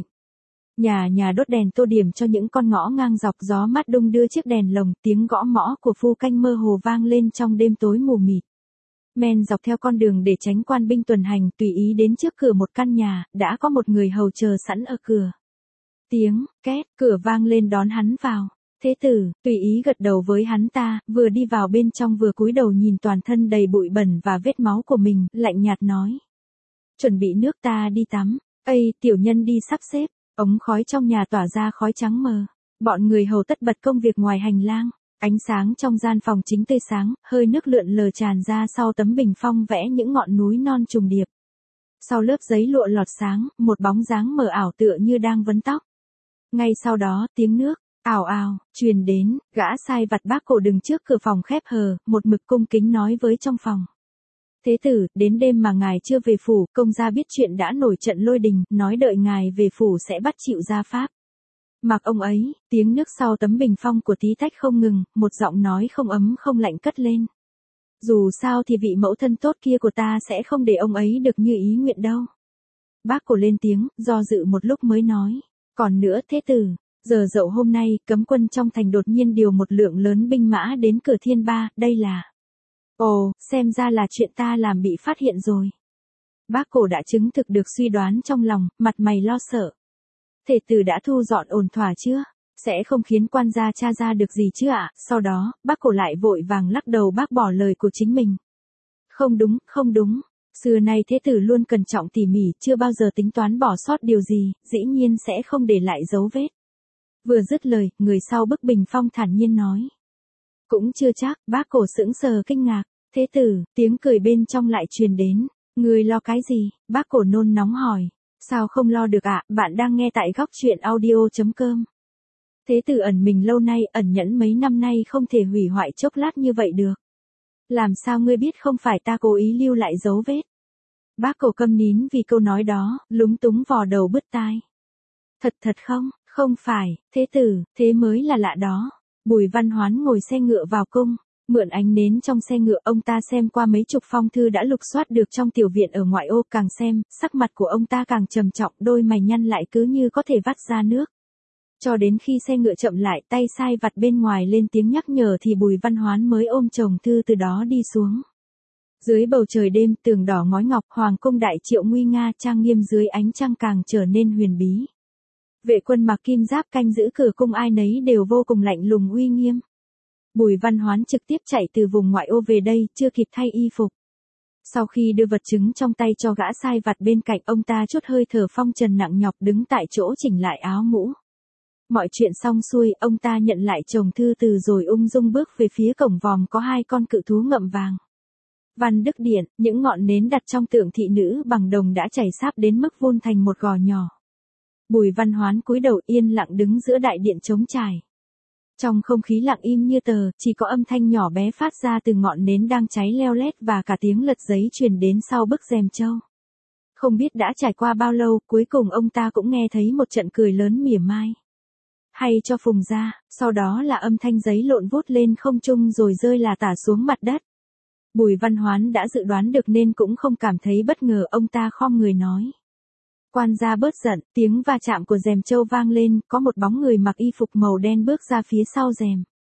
Nhà nhà đốt đèn tô điểm cho những con ngõ ngang dọc, gió mát đung đưa chiếc đèn lồng, tiếng gõ mõ của phu canh mơ hồ vang lên trong đêm tối mù mịt. Men dọc theo con đường để tránh quan binh tuần hành, tùy ý đến trước cửa một căn nhà, đã có một người hầu chờ sẵn ở cửa. Tiếng két, cửa vang lên đón hắn vào. Thế tử, tùy ý gật đầu với hắn ta, vừa đi vào bên trong vừa cúi đầu nhìn toàn thân đầy bụi bẩn và vết máu của mình, lạnh nhạt nói. Chuẩn bị nước ta đi tắm. Ây, tiểu nhân đi sắp xếp. Ống khói trong nhà tỏa ra khói trắng mờ. Bọn người hầu tất bật công việc ngoài hành lang. Ánh sáng trong gian phòng chính tươi sáng, hơi nước lượn lờ tràn ra sau tấm bình phong vẽ những ngọn núi non trùng điệp. Sau lớp giấy lụa lọt sáng, một bóng dáng mờ ảo tựa như đang vấn tóc. Ngay sau đó, tiếng nước, ào ào, truyền đến, gã sai vặt bác cổ đứng trước cửa phòng khép hờ, một mực cung kính nói với trong phòng. Thế tử, đến đêm mà ngài chưa về phủ, công gia biết chuyện đã nổi trận lôi đình, nói đợi ngài về phủ sẽ bắt chịu gia pháp. Mặc ông ấy, tiếng nước sau tấm bình phong của tí tách không ngừng, một giọng nói không ấm không lạnh cất lên. Dù sao thì vị mẫu thân tốt kia của ta sẽ không để ông ấy được như ý nguyện đâu. Bác cổ lên tiếng, do dự một lúc mới nói. Còn nữa thế tử, giờ dậu hôm nay, cấm quân trong thành đột nhiên điều một lượng lớn binh mã đến cửa thiên ba, đây là... Ồ, xem ra là chuyện ta làm bị phát hiện rồi. Bác cổ đã chứng thực được suy đoán trong lòng, mặt mày lo sợ. Thể tử đã thu dọn ổn thỏa chưa? Sẽ không khiến quan gia tra ra được gì chứ ạ? Sau đó, bác cổ lại vội vàng lắc đầu bác bỏ lời của chính mình. Không đúng, không đúng. Xưa nay thế tử luôn cẩn trọng tỉ mỉ, chưa bao giờ tính toán bỏ sót điều gì, dĩ nhiên sẽ không để lại dấu vết. Vừa dứt lời, người sau bức bình phong thản nhiên nói. Cũng chưa chắc, bác cổ sững sờ kinh ngạc. Thế tử, tiếng cười bên trong lại truyền đến. Người lo cái gì? Bác cổ nôn nóng hỏi. Sao không lo được ạ? Bạn đang nghe tại góc truyện audio.com. Thế tử ẩn mình lâu nay, ẩn nhẫn mấy năm nay không thể hủy hoại chốc lát như vậy được. Làm sao ngươi biết không phải ta cố ý lưu lại dấu vết? Bác cổ câm nín vì câu nói đó, lúng túng vò đầu bứt tai. Thật thật không? Không phải, thế tử, thế mới là lạ đó. Bùi Văn Hoán ngồi xe ngựa vào cung, mượn ánh nến trong xe ngựa ông ta xem qua mấy chục phong thư đã lục soát được trong tiểu viện ở ngoại ô, càng xem, sắc mặt của ông ta càng trầm trọng, đôi mày nhăn lại cứ như có thể vắt ra nước. Cho đến khi xe ngựa chậm lại, tay sai vặt bên ngoài lên tiếng nhắc nhở thì Bùi Văn Hoán mới ôm chồng thư từ đó đi xuống. Dưới bầu trời đêm, tường đỏ ngói ngọc, hoàng cung đại triệu nguy nga trang nghiêm dưới ánh trăng càng trở nên huyền bí. Vệ quân mặc kim giáp canh giữ cửa cung ai nấy đều vô cùng lạnh lùng uy nghiêm. Bùi Văn Hoán trực tiếp chạy từ vùng ngoại ô về đây, chưa kịp thay y phục. Sau khi đưa vật chứng trong tay cho gã sai vặt bên cạnh, ông ta chút hơi thở phong trần nặng nhọc đứng tại chỗ chỉnh lại áo mũ. Mọi chuyện xong xuôi, ông ta nhận lại chồng thư từ rồi ung dung bước về phía cổng vòm có hai con cự thú ngậm vàng. Văn Đức Điện, những ngọn nến đặt trong tượng thị nữ bằng đồng đã chảy sáp đến mức vun thành một gò nhỏ. Bùi Văn Hoán cúi đầu yên lặng đứng giữa đại điện trống trải. Trong không khí lặng im như tờ, chỉ có âm thanh nhỏ bé phát ra từ ngọn nến đang cháy leo lét và cả tiếng lật giấy truyền đến sau bức rèm châu. Không biết đã trải qua bao lâu, cuối cùng ông ta cũng nghe thấy một trận cười lớn mỉa mai. Hay cho Phùng gia, sau đó là âm thanh giấy lộn vút lên không trung rồi rơi là tả xuống mặt đất. Bùi Văn Hoán đã dự đoán được nên cũng không cảm thấy bất ngờ, ông ta khom người nói. Quan gia bớt giận, tiếng va chạm của rèm châu vang lên, có một bóng người mặc y phục màu đen bước ra phía sau rèm.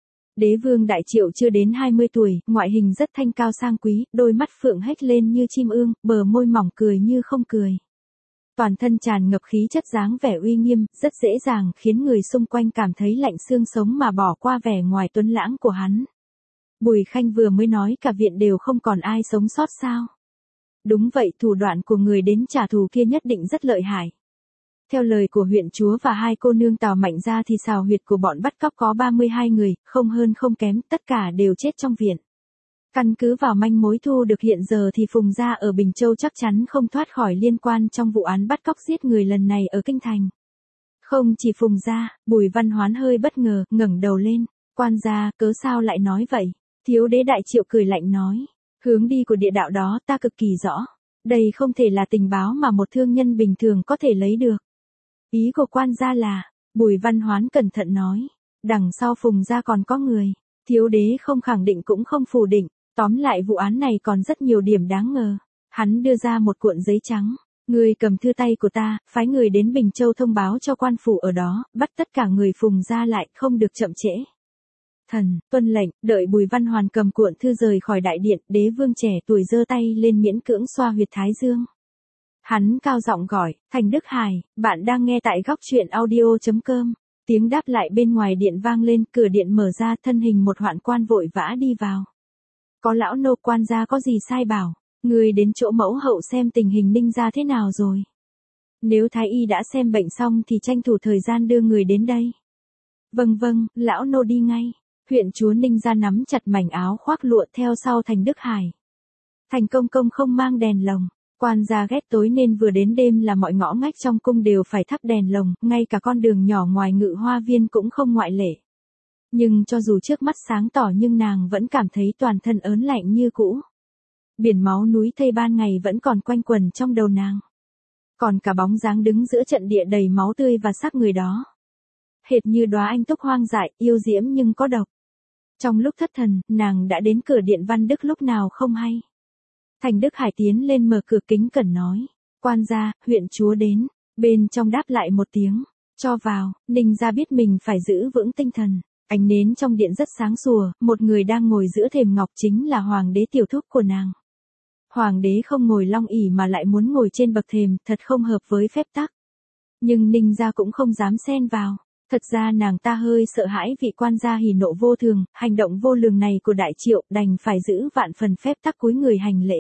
Đế vương Đại Triệu chưa đến hai mươi tuổi, ngoại hình rất thanh cao sang quý, đôi mắt phượng hếch lên như chim ương, bờ môi mỏng cười như không cười. Toàn thân tràn ngập khí chất dáng vẻ uy nghiêm, rất dễ dàng khiến người xung quanh cảm thấy lạnh xương sống mà bỏ qua vẻ ngoài tuấn lãng của hắn. Bùi Khanh vừa mới nói cả viện đều không còn ai sống sót sao? Đúng vậy, thủ đoạn của người đến trả thù kia nhất định rất lợi hại. Theo lời của huyện chúa và hai cô nương Tào Mạnh gia thì xào huyệt của bọn bắt cóc có ba mươi hai người, không hơn không kém, tất cả đều chết trong viện. Căn cứ vào manh mối thu được hiện giờ thì Phùng gia ở Bình Châu chắc chắn không thoát khỏi liên quan trong vụ án bắt cóc giết người lần này ở Kinh Thành. Không chỉ Phùng gia, Bùi Văn Hoán hơi bất ngờ, ngẩng đầu lên. Quan gia, cớ sao lại nói vậy? Thiếu đế Đại Triệu cười lạnh nói. Hướng đi của địa đạo đó ta cực kỳ rõ. Đây không thể là tình báo mà một thương nhân bình thường có thể lấy được. Ý của quan gia là, Bùi Văn Hoán cẩn thận nói. Đằng sau Phùng gia còn có người. Thiếu đế không khẳng định cũng không phủ định. Tóm lại vụ án này còn rất nhiều điểm đáng ngờ. Hắn đưa ra một cuộn giấy trắng. Người cầm thư tay của ta, phái người đến Bình Châu thông báo cho quan phủ ở đó, bắt tất cả người Phùng gia lại, không được chậm trễ. Thần, tuân lệnh, đợi Bùi Văn Hoàn cầm cuộn thư rời khỏi đại điện, đế vương trẻ tuổi giơ tay lên miễn cưỡng xoa huyệt thái dương. Hắn cao giọng gọi, Thành Đức Hải, bạn đang nghe tại góc truyện audio.com. Tiếng đáp lại bên ngoài điện vang lên, cửa điện mở ra, thân hình một hoạn quan vội vã đi vào. Có lão nô, quan gia có gì sai bảo, người đến chỗ mẫu hậu xem tình hình Ninh gia thế nào rồi. Nếu thái y đã xem bệnh xong thì tranh thủ thời gian đưa người đến đây. Vâng vâng, lão nô đi ngay. Huyện chúa Ninh gia nắm chặt mảnh áo khoác lụa theo sau Thành Đức Hải. Thành công công không mang đèn lồng. Quan gia ghét tối nên vừa đến đêm là mọi ngõ ngách trong cung đều phải thắp đèn lồng, ngay cả con đường nhỏ ngoài ngự hoa viên cũng không ngoại lệ. Nhưng cho dù trước mắt sáng tỏ nhưng nàng vẫn cảm thấy toàn thân ớn lạnh như cũ. Biển máu núi thây ban ngày vẫn còn quanh quẩn trong đầu nàng. Còn cả bóng dáng đứng giữa trận địa đầy máu tươi và xác người đó. Hệt như đóa anh túc hoang dại, yêu diễm nhưng có độc. Trong lúc thất thần, nàng đã đến cửa điện Văn Đức lúc nào không hay. Thành Đức Hải tiến lên mở cửa kính cẩn nói. Quan gia, huyện chúa đến. Bên trong đáp lại một tiếng. Cho vào, Ninh gia biết mình phải giữ vững tinh thần. Ánh nến trong điện rất sáng sủa, một người đang ngồi giữa thềm ngọc chính là hoàng đế tiểu thúc của nàng. Hoàng đế không ngồi long ỷ mà lại muốn ngồi trên bậc thềm, thật không hợp với phép tắc. Nhưng Ninh gia cũng không dám xen vào. Thật ra nàng ta hơi sợ hãi vị quan gia hỉ nộ vô thường, hành động vô lường này của Đại Triệu, đành phải giữ vạn phần phép tắc cúi người hành lễ.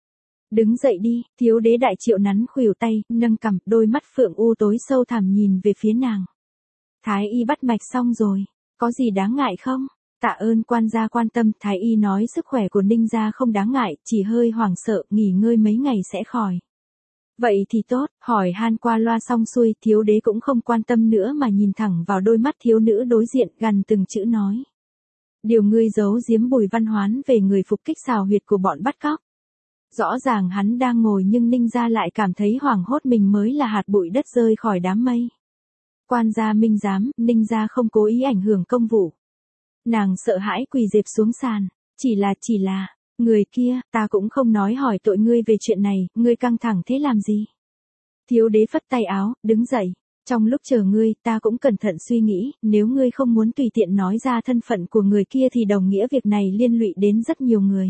Đứng dậy đi, thiếu đế Đại Triệu nắn khuỷu tay, nâng cằm, đôi mắt phượng u tối sâu thẳm nhìn về phía nàng. Thái y bắt mạch xong rồi, có gì đáng ngại không? Tạ ơn quan gia quan tâm, Thái y nói sức khỏe của Ninh gia không đáng ngại, chỉ hơi hoảng sợ, nghỉ ngơi mấy ngày sẽ khỏi. Vậy thì tốt, hỏi han qua loa xong xuôi, thiếu đế cũng không quan tâm nữa mà nhìn thẳng vào đôi mắt thiếu nữ đối diện, gằn từng chữ nói. Điều ngươi giấu giếm Bùi Văn Hoán về người phục kích xào huyệt của bọn bắt cóc. Rõ ràng hắn đang ngồi nhưng Ninh gia lại cảm thấy hoảng hốt mình mới là hạt bụi đất rơi khỏi đám mây. Quan gia minh giám, Ninh gia không cố ý ảnh hưởng công vụ. Nàng sợ hãi quỳ dẹp xuống sàn, chỉ là chỉ là, người kia, ta cũng không nói hỏi tội ngươi về chuyện này, ngươi căng thẳng thế làm gì? Thiếu đế phất tay áo, đứng dậy, trong lúc chờ ngươi, ta cũng cẩn thận suy nghĩ, nếu ngươi không muốn tùy tiện nói ra thân phận của người kia thì đồng nghĩa việc này liên lụy đến rất nhiều người.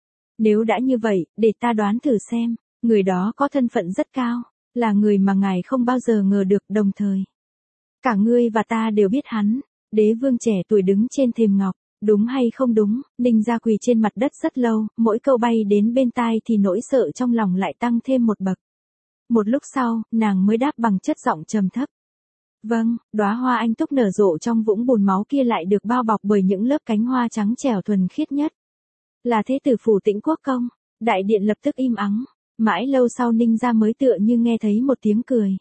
Nếu đã như vậy, để ta đoán thử xem, người đó có thân phận rất cao, là người mà ngài không bao giờ ngờ được, đồng thời. Cả ngươi và ta đều biết hắn, đế vương trẻ tuổi đứng trên thềm ngọc, đúng hay không đúng, Ninh gia quỳ trên mặt đất rất lâu, mỗi câu bay đến bên tai thì nỗi sợ trong lòng lại tăng thêm một bậc. Một lúc sau, nàng mới đáp bằng chất giọng trầm thấp. Vâng, đóa hoa anh túc nở rộ trong vũng bùn máu kia lại được bao bọc bởi những lớp cánh hoa trắng trẻo thuần khiết nhất. Là thế tử phủ Tĩnh Quốc công, đại điện lập tức im ắng, mãi lâu sau Ninh gia mới tựa như nghe thấy một tiếng cười.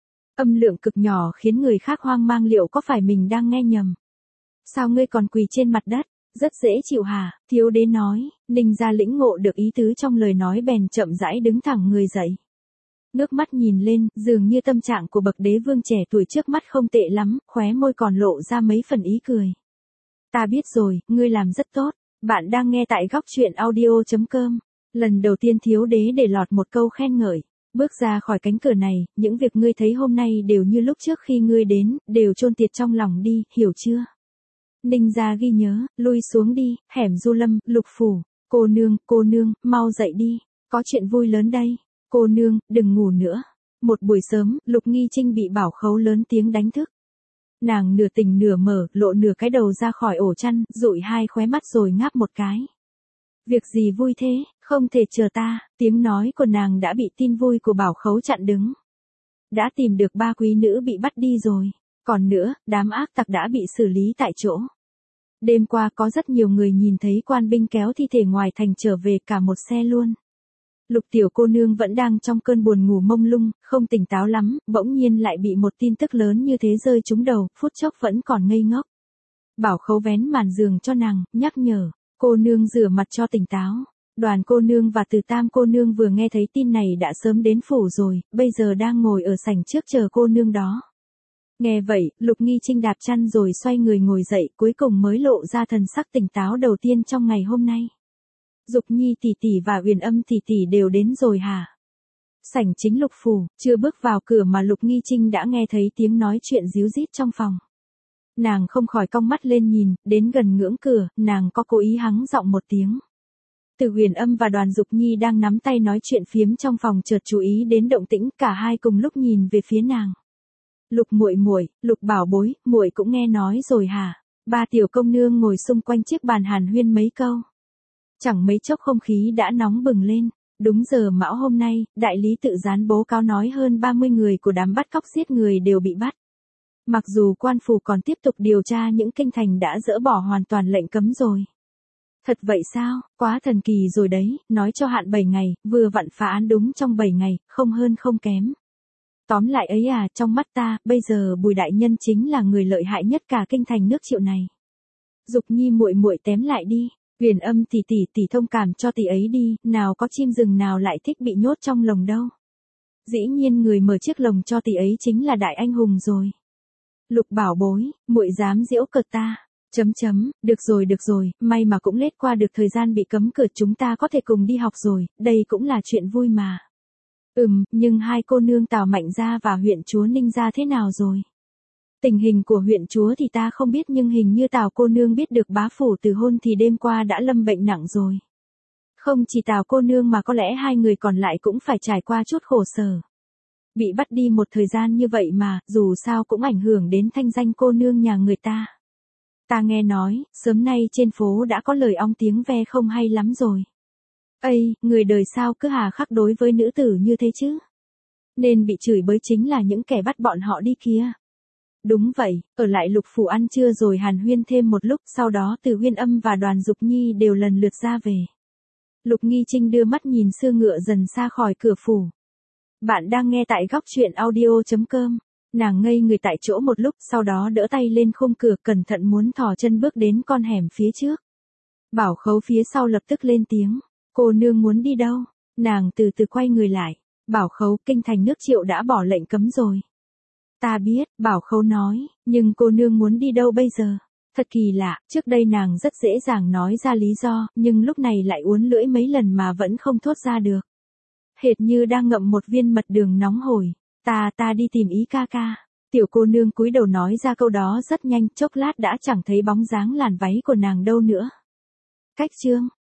Âm lượng cực nhỏ khiến người khác hoang mang liệu có phải mình đang nghe nhầm. Sao ngươi còn quỳ trên mặt đất, rất dễ chịu hả, thiếu đế nói, Ninh gia lĩnh ngộ được ý tứ trong lời nói bèn chậm rãi đứng thẳng người dậy. Ngước mắt nhìn lên, dường như tâm trạng của bậc đế vương trẻ tuổi trước mắt không tệ lắm, khóe môi còn lộ ra mấy phần ý cười. Ta biết rồi, ngươi làm rất tốt, bạn đang nghe tại góc truyện audio chấm com. Lần đầu tiên thiếu đế để lọt một câu khen ngợi. Bước ra khỏi cánh cửa này, những việc ngươi thấy hôm nay đều như lúc trước khi ngươi đến, đều chôn tiệt trong lòng đi, hiểu chưa? Ninh gia ghi nhớ, lui xuống đi, hẻm Du Lâm, Lục phủ, cô nương, cô nương, mau dậy đi, có chuyện vui lớn đây, cô nương, đừng ngủ nữa. Một buổi sớm, Lục Nghi Trinh bị Bảo Khấu lớn tiếng đánh thức. Nàng nửa tỉnh nửa mở, lộ nửa cái đầu ra khỏi ổ chăn, dụi hai khóe mắt rồi ngáp một cái. Việc gì vui thế, không thể chờ ta, tiếng nói của nàng đã bị tin vui của Bảo Khấu chặn đứng. Đã tìm được ba quý nữ bị bắt đi rồi, còn nữa, đám ác tặc đã bị xử lý tại chỗ. Đêm qua có rất nhiều người nhìn thấy quan binh kéo thi thể ngoài thành trở về cả một xe luôn. Lục tiểu cô nương vẫn đang trong cơn buồn ngủ mông lung, không tỉnh táo lắm, bỗng nhiên lại bị một tin tức lớn như thế rơi trúng đầu, phút chốc vẫn còn ngây ngốc. Bảo Khấu vén màn giường cho nàng, nhắc nhở, cô nương rửa mặt cho tỉnh táo. Đoàn cô nương và Từ Tam cô nương vừa nghe thấy tin này đã sớm đến phủ rồi, bây giờ đang ngồi ở sảnh trước chờ cô nương đó. Nghe vậy, Lục Nghi Trinh đạp chăn rồi xoay người ngồi dậy, cuối cùng mới lộ ra thần sắc tỉnh táo đầu tiên trong ngày hôm nay. Dục Nhi tỷ tỷ và Uyển Âm tỷ tỷ đều đến rồi hả? Sảnh chính Lục phủ, chưa bước vào cửa mà Lục Nghi Trinh đã nghe thấy tiếng nói chuyện ríu rít trong phòng. Nàng không khỏi cong mắt lên nhìn, đến gần ngưỡng cửa, nàng có cố ý hắng giọng một tiếng. Từ Uyển Âm và Đoàn Dục Nhi đang nắm tay nói chuyện phiếm trong phòng chợt chú ý đến động tĩnh, cả hai cùng lúc nhìn về phía nàng. Lục muội muội, Lục bảo bối, muội cũng nghe nói rồi hả? Ba tiểu công nương ngồi xung quanh chiếc bàn hàn huyên mấy câu. Chẳng mấy chốc không khí đã nóng bừng lên. Đúng giờ mão hôm nay, đại lý tự gián bố cáo nói hơn ba mươi người của đám bắt cóc giết người đều bị bắt. Mặc dù quan phủ còn tiếp tục điều tra, những kinh thành đã dỡ bỏ hoàn toàn lệnh cấm rồi. Thật vậy sao, quá thần kỳ rồi đấy, nói cho hạn bảy ngày, vừa vặn phá án đúng trong bảy ngày, không hơn không kém. Tóm lại ấy à, trong mắt ta, bây giờ Bùi đại nhân chính là người lợi hại nhất cả kinh thành nước Triệu này. Dục Nhi muội muội tém lại đi, Uyển Âm tỷ tỷ tỷ thông cảm cho tỷ ấy đi, nào có chim rừng nào lại thích bị nhốt trong lồng đâu. Dĩ nhiên người mở chiếc lồng cho tỷ ấy chính là đại anh hùng rồi. Lục bảo bối, muội dám giễu cợt ta. Chấm chấm, được rồi được rồi, may mà cũng lết qua được thời gian bị cấm cửa, chúng ta có thể cùng đi học rồi, đây cũng là chuyện vui mà. Ừm, nhưng hai cô nương Tào Mạnh Gia và huyện chúa Ninh Gia thế nào rồi? Tình hình của huyện chúa thì ta không biết, nhưng hình như Tào cô nương biết được bá phủ từ hôn thì đêm qua đã lâm bệnh nặng rồi. Không chỉ Tào cô nương mà có lẽ hai người còn lại cũng phải trải qua chút khổ sở. Bị bắt đi một thời gian như vậy mà, dù sao cũng ảnh hưởng đến thanh danh cô nương nhà người ta. Ta nghe nói, sớm nay trên phố đã có lời ong tiếng ve không hay lắm rồi. Ây, người đời sao cứ hà khắc đối với nữ tử như thế chứ? Nên bị chửi bới chính là những kẻ bắt bọn họ đi kia. Đúng vậy, ở lại Lục Phủ ăn trưa rồi hàn huyên thêm một lúc, sau đó Từ Huyên Âm và Đoàn Dục Nhi đều lần lượt ra về. Lục Nghi Trinh đưa mắt nhìn xe ngựa dần xa khỏi cửa phủ. Bạn đang nghe tại góc truyện audio chấm com. Nàng ngây người tại chỗ một lúc, sau đó đỡ tay lên khung cửa, cẩn thận muốn thò chân bước đến con hẻm phía trước. Bảo Khấu phía sau lập tức lên tiếng. Cô nương muốn đi đâu? Nàng từ từ quay người lại. Bảo Khấu, kinh thành nước Triệu đã bỏ lệnh cấm rồi. Ta biết, Bảo Khấu nói, nhưng cô nương muốn đi đâu bây giờ? Thật kỳ lạ, trước đây nàng rất dễ dàng nói ra lý do, nhưng lúc này lại uốn lưỡi mấy lần mà vẫn không thốt ra được. Hệt như đang ngậm một viên mật đường nóng hổi. Ta ta đi tìm Ý ca ca. Tiểu cô nương cúi đầu nói ra câu đó rất nhanh, chốc lát đã chẳng thấy bóng dáng làn váy của nàng đâu nữa. Cách chương